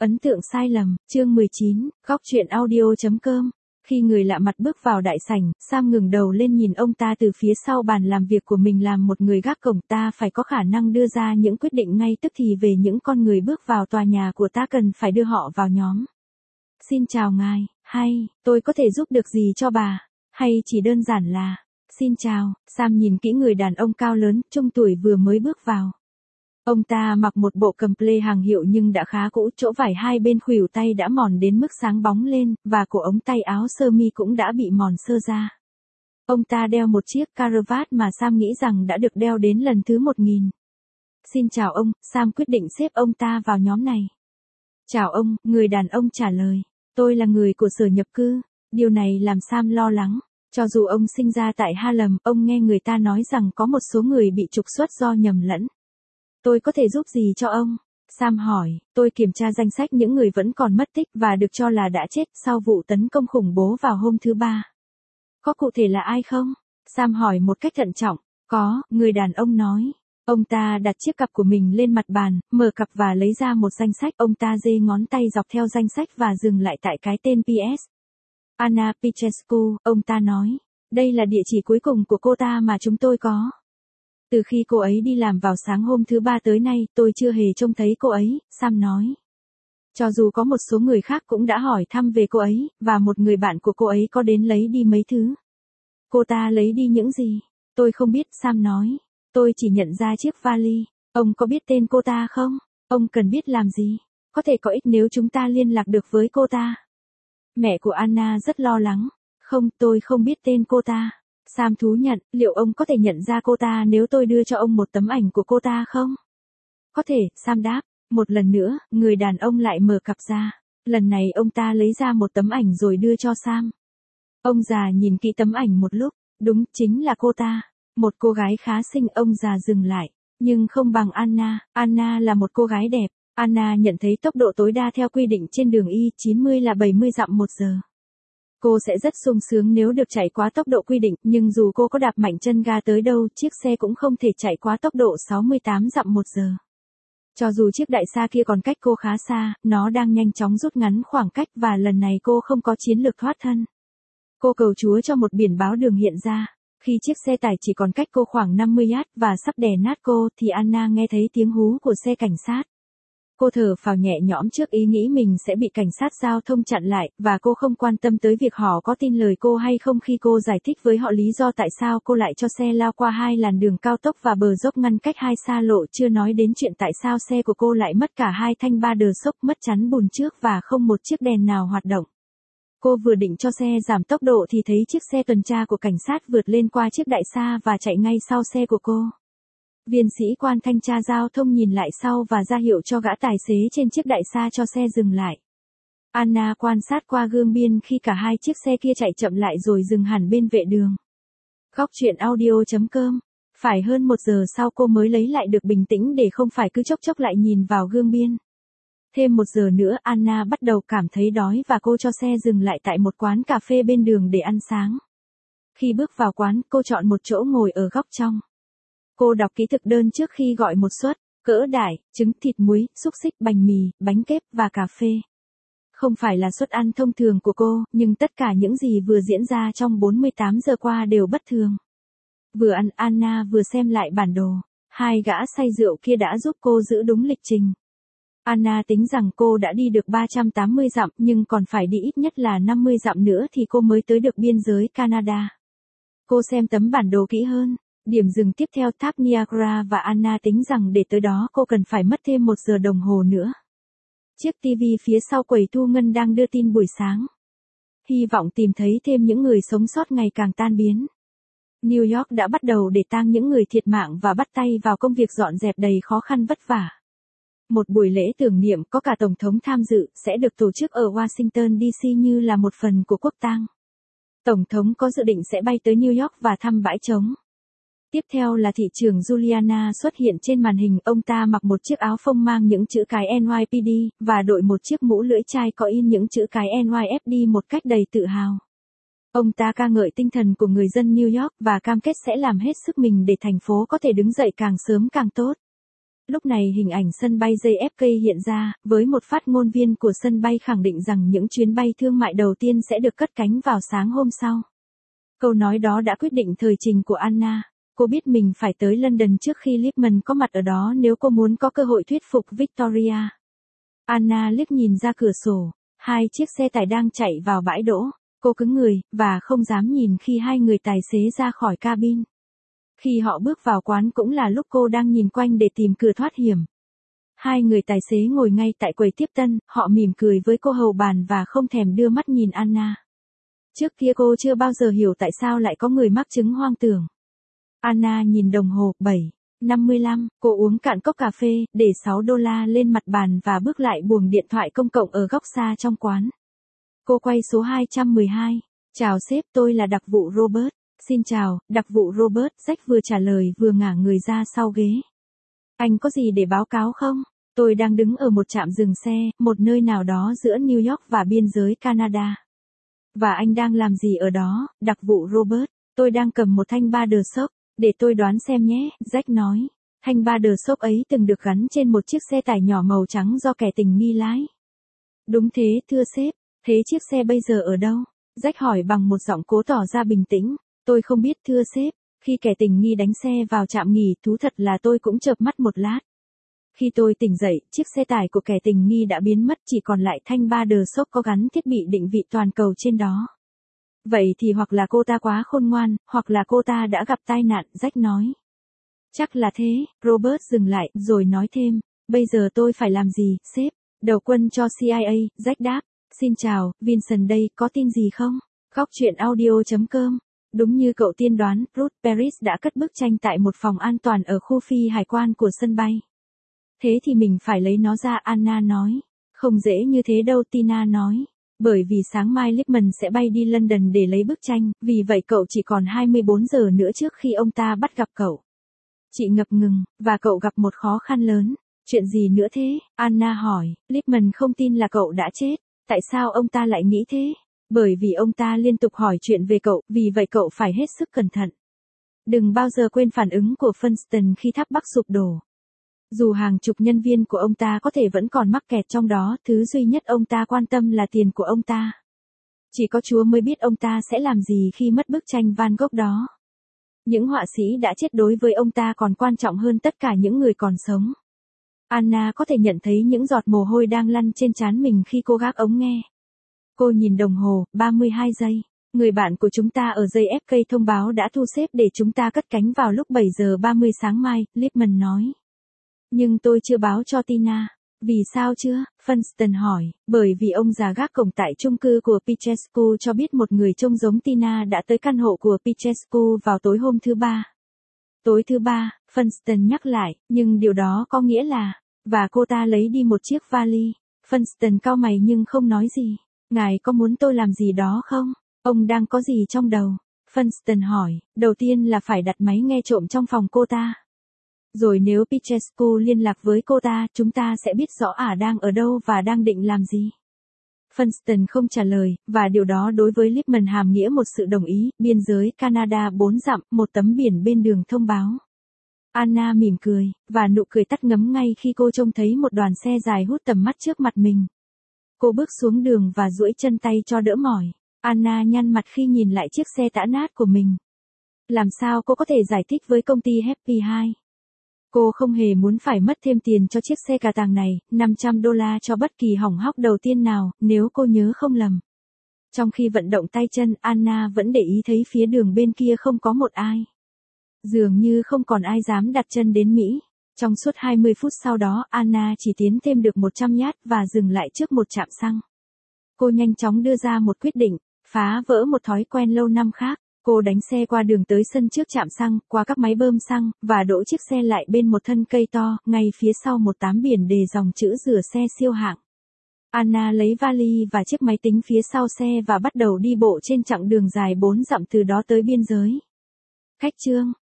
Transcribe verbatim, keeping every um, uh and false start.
Ấn tượng sai lầm, chương mười chín, góc truyện audio.com. Khi người lạ mặt bước vào đại sảnh, Sam ngừng đầu lên nhìn ông ta từ phía sau bàn làm việc của mình. Làm một người gác cổng, ta phải có khả năng đưa ra những quyết định ngay tức thì về những con người bước vào tòa nhà của ta, cần phải đưa họ vào nhóm. Xin chào ngài, hay, tôi có thể giúp được gì cho bà, hay chỉ đơn giản là, xin chào. Sam nhìn kỹ người đàn ông cao lớn, trung tuổi vừa mới bước vào. Ông ta mặc một bộ comple hàng hiệu nhưng đã khá cũ, chỗ vải hai bên khuỷu tay đã mòn đến mức sáng bóng lên, và cổ ống tay áo sơ mi cũng đã bị mòn sơ ra. Ông ta đeo một chiếc caravat mà Sam nghĩ rằng đã được đeo đến lần thứ một nghìn. Xin chào ông, Sam quyết định xếp ông ta vào nhóm này. Chào ông, người đàn ông trả lời. Tôi là người của sở nhập cư. Điều này làm Sam lo lắng. Cho dù ông sinh ra tại Harlem, ông nghe người ta nói rằng có một số người bị trục xuất do nhầm lẫn. Tôi có thể giúp gì cho ông? Sam hỏi. Tôi kiểm tra danh sách những người vẫn còn mất tích và được cho là đã chết sau vụ tấn công khủng bố vào hôm thứ Ba. Có cụ thể là ai không? Sam hỏi một cách thận trọng. Có, người đàn ông nói. Ông ta đặt chiếc cặp của mình lên mặt bàn, mở cặp và lấy ra một danh sách. Ông ta giơ ngón tay dọc theo danh sách và dừng lại tại cái tên pê ét. Anna Pichescu, ông ta nói. Đây là địa chỉ cuối cùng của cô ta mà chúng tôi có. Từ khi cô ấy đi làm vào sáng hôm thứ Ba tới nay, tôi chưa hề trông thấy cô ấy, Sam nói. Cho dù có một số người khác cũng đã hỏi thăm về cô ấy, và một người bạn của cô ấy có đến lấy đi mấy thứ. Cô ta lấy đi những gì? Tôi không biết, Sam nói. Tôi chỉ nhận ra chiếc vali. Ông có biết tên cô ta không? Ông cần biết làm gì? Có thể có ích nếu chúng ta liên lạc được với cô ta. Mẹ của Anna rất lo lắng. Không, tôi không biết tên cô ta. Sam thú nhận, liệu ông có thể nhận ra cô ta nếu tôi đưa cho ông một tấm ảnh của cô ta không? Có thể, Sam đáp. Một lần nữa, người đàn ông lại mở cặp ra. Lần này ông ta lấy ra một tấm ảnh rồi đưa cho Sam. Ông già nhìn kỹ tấm ảnh một lúc. Đúng, chính là cô ta. Một cô gái khá xinh. Ông già dừng lại. Nhưng không bằng Anna. Anna là một cô gái đẹp. Anna nhận thấy tốc độ tối đa theo quy định trên đường I chín mươi là bảy mươi dặm một giờ. Cô sẽ rất sung sướng nếu được chạy quá tốc độ quy định, nhưng dù cô có đạp mạnh chân ga tới đâu, chiếc xe cũng không thể chạy quá tốc độ sáu mươi tám dặm một giờ. Cho dù chiếc đại xa kia còn cách cô khá xa, nó đang nhanh chóng rút ngắn khoảng cách và lần này cô không có chiến lược thoát thân. Cô cầu Chúa cho một biển báo đường hiện ra. Khi chiếc xe tải chỉ còn cách cô khoảng năm mươi yard và sắp đè nát cô thì Anna nghe thấy tiếng hú của xe cảnh sát. Cô thở phào nhẹ nhõm trước ý nghĩ mình sẽ bị cảnh sát giao thông chặn lại, và cô không quan tâm tới việc họ có tin lời cô hay không khi cô giải thích với họ lý do tại sao cô lại cho xe lao qua hai làn đường cao tốc và bờ dốc ngăn cách hai xa lộ, chưa nói đến chuyện tại sao xe của cô lại mất cả hai thanh ba đờ sốc, mất chắn bùn trước và không một chiếc đèn nào hoạt động. Cô vừa định cho xe giảm tốc độ thì thấy chiếc xe tuần tra của cảnh sát vượt lên qua chiếc đại xa và chạy ngay sau xe của cô. Viên sĩ quan thanh tra giao thông nhìn lại sau và ra hiệu cho gã tài xế trên chiếc đại xa cho xe dừng lại. Anna quan sát qua gương biên khi cả hai chiếc xe kia chạy chậm lại rồi dừng hẳn bên vệ đường. Góc truyện audio.com. Phải hơn một giờ sau cô mới lấy lại được bình tĩnh để không phải cứ chốc chốc lại nhìn vào gương biên. Thêm một giờ nữa Anna bắt đầu cảm thấy đói và cô cho xe dừng lại tại một quán cà phê bên đường để ăn sáng. Khi bước vào quán, cô chọn một chỗ ngồi ở góc trong. Cô đọc kỹ thực đơn trước khi gọi một suất, cỡ đại, trứng, thịt muối, xúc xích, bánh mì, bánh kếp và cà phê. Không phải là suất ăn thông thường của cô, nhưng tất cả những gì vừa diễn ra trong bốn mươi tám giờ qua đều bất thường. Vừa ăn, Anna vừa xem lại bản đồ. Hai gã say rượu kia đã giúp cô giữ đúng lịch trình. Anna tính rằng cô đã đi được ba trăm tám mươi dặm nhưng còn phải đi ít nhất là năm mươi dặm nữa thì cô mới tới được biên giới Canada. Cô xem tấm bản đồ kỹ hơn. Điểm dừng tiếp theo tháp Niagara và Anna tính rằng để tới đó cô cần phải mất thêm một giờ đồng hồ nữa. Chiếc tivi phía sau quầy thu ngân đang đưa tin buổi sáng. Hy vọng tìm thấy thêm những người sống sót ngày càng tan biến. New York đã bắt đầu để tang những người thiệt mạng và bắt tay vào công việc dọn dẹp đầy khó khăn vất vả. Một buổi lễ tưởng niệm có cả Tổng thống tham dự sẽ được tổ chức ở Washington đê xê như là một phần của quốc tang. Tổng thống có dự định sẽ bay tới New York và thăm bãi trống. Tiếp theo là thị trưởng Giuliani xuất hiện trên màn hình, ông ta mặc một chiếc áo phông mang những chữ cái en y pê đê, và đội một chiếc mũ lưỡi chai có in những chữ cái en y ép đê một cách đầy tự hào. Ông ta ca ngợi tinh thần của người dân New York và cam kết sẽ làm hết sức mình để thành phố có thể đứng dậy càng sớm càng tốt. Lúc này hình ảnh sân bay gi ép ca hiện ra, với một phát ngôn viên của sân bay khẳng định rằng những chuyến bay thương mại đầu tiên sẽ được cất cánh vào sáng hôm sau. Câu nói đó đã quyết định thời trình của Anna. Cô biết mình phải tới London trước khi Lipman có mặt ở đó nếu cô muốn có cơ hội thuyết phục Victoria. Anna liếc nhìn ra cửa sổ, hai chiếc xe tải đang chạy vào bãi đỗ. Cô cứng người, và không dám nhìn khi hai người tài xế ra khỏi cabin. Khi họ bước vào quán cũng là lúc cô đang nhìn quanh để tìm cửa thoát hiểm. Hai người tài xế ngồi ngay tại quầy tiếp tân, họ mỉm cười với cô hầu bàn và không thèm đưa mắt nhìn Anna. Trước kia cô chưa bao giờ hiểu tại sao lại có người mắc chứng hoang tưởng. Anna nhìn đồng hồ, bảy năm mươi lăm, cô uống cạn cốc cà phê, để sáu đô la lên mặt bàn và bước lại buồng điện thoại công cộng ở góc xa trong quán. Cô quay số hai trăm mười hai. Chào sếp, tôi là đặc vụ Robert. Xin chào, đặc vụ Robert, Jack vừa trả lời vừa ngả người ra sau ghế. Anh có gì để báo cáo không? Tôi đang đứng ở một trạm dừng xe, một nơi nào đó giữa New York và biên giới Canada. Và anh đang làm gì ở đó, đặc vụ Robert? Tôi đang cầm một thanh Badershock, để tôi đoán xem nhé, Jack nói. Thanh Badershock ấy từng được gắn trên một chiếc xe tải nhỏ màu trắng do kẻ tình nghi lái. Đúng thế, thưa sếp. Thế chiếc xe bây giờ ở đâu? Jack hỏi bằng một giọng cố tỏ ra bình tĩnh. Tôi không biết thưa sếp. Khi kẻ tình nghi đánh xe vào trạm nghỉ, thú thật là tôi cũng chợp mắt một lát. Khi tôi tỉnh dậy, chiếc xe tải của kẻ tình nghi đã biến mất, chỉ còn lại thanh Badershock có gắn thiết bị định vị toàn cầu trên đó. Vậy thì hoặc là cô ta quá khôn ngoan, hoặc là cô ta đã gặp tai nạn, Jack nói. Chắc là thế, Robert dừng lại, rồi nói thêm. Bây giờ tôi phải làm gì, sếp? Đầu quân cho xê i a, Jack đáp. Xin chào, Vincent đây, có tin gì không? Góc truyện audio chấm com. Đúng như cậu tiên đoán, Ruth Paris đã cất bức tranh tại một phòng an toàn ở khu phi hải quan của sân bay. Thế thì mình phải lấy nó ra, Anna nói. Không dễ như thế đâu, Tina nói. Bởi vì sáng mai Lipman sẽ bay đi London để lấy bức tranh, vì vậy cậu chỉ còn hai mươi bốn giờ nữa trước khi ông ta bắt gặp cậu. Chị ngập ngừng, và cậu gặp một khó khăn lớn. Chuyện gì nữa thế? Anna hỏi. Lipman không tin là cậu đã chết. Tại sao ông ta lại nghĩ thế? Bởi vì ông ta liên tục hỏi chuyện về cậu, vì vậy cậu phải hết sức cẩn thận. Đừng bao giờ quên phản ứng của Funston khi tháp Bắc sụp đổ. Dù hàng chục nhân viên của ông ta có thể vẫn còn mắc kẹt trong đó, thứ duy nhất ông ta quan tâm là tiền của ông ta. Chỉ có Chúa mới biết ông ta sẽ làm gì khi mất bức tranh Van Gogh đó. Những họa sĩ đã chết đối với ông ta còn quan trọng hơn tất cả những người còn sống. Anna có thể nhận thấy những giọt mồ hôi đang lăn trên trán mình khi cô gác ống nghe. Cô nhìn đồng hồ, ba mươi hai giây. Người bạn của chúng ta ở gi ép ca thông báo đã thu xếp để chúng ta cất cánh vào lúc bảy giờ ba mươi sáng mai, Lipman nói. Nhưng tôi chưa báo cho Tina. Vì sao chưa? Funston hỏi. Bởi vì ông già gác cổng tại chung cư của Pichescu cho biết một người trông giống Tina đã tới căn hộ của Pichescu vào tối hôm thứ ba. Tối thứ ba, Funston nhắc lại, nhưng điều đó có nghĩa là, và cô ta lấy đi một chiếc vali. Funston cau mày nhưng không nói gì. Ngài có muốn tôi làm gì đó không? Ông đang có gì trong đầu? Funston hỏi. Đầu tiên là phải đặt máy nghe trộm trong phòng cô ta. Rồi nếu Pichescu liên lạc với cô ta, chúng ta sẽ biết rõ ả đang ở đâu và đang định làm gì. Funston không trả lời, và điều đó đối với Lipman hàm nghĩa một sự đồng ý. Biên giới Canada bốn dặm, một tấm biển bên đường thông báo. Anna mỉm cười, và nụ cười tắt ngấm ngay khi cô trông thấy một đoàn xe dài hút tầm mắt trước mặt mình. Cô bước xuống đường và duỗi chân tay cho đỡ mỏi. Anna nhăn mặt khi nhìn lại chiếc xe tã nát của mình. Làm sao cô có thể giải thích với công ty Happy hai? Cô không hề muốn phải mất thêm tiền cho chiếc xe cà tàng này, năm trăm đô la cho bất kỳ hỏng hóc đầu tiên nào, nếu cô nhớ không lầm. Trong khi vận động tay chân, Anna vẫn để ý thấy phía đường bên kia không có một ai. Dường như không còn ai dám đặt chân đến Mỹ. Trong suốt hai mươi phút sau đó, Anna chỉ tiến thêm được một trăm nhát và dừng lại trước một trạm xăng. Cô nhanh chóng đưa ra một quyết định, phá vỡ một thói quen lâu năm khác. Cô đánh xe qua đường tới sân trước trạm xăng, qua các máy bơm xăng, và đỗ chiếc xe lại bên một thân cây to, ngay phía sau một tám biển đề dòng chữ rửa xe siêu hạng. Anna lấy vali và chiếc máy tính phía sau xe và bắt đầu đi bộ trên chặng đường dài bốn dặm từ đó tới biên giới. Cách chương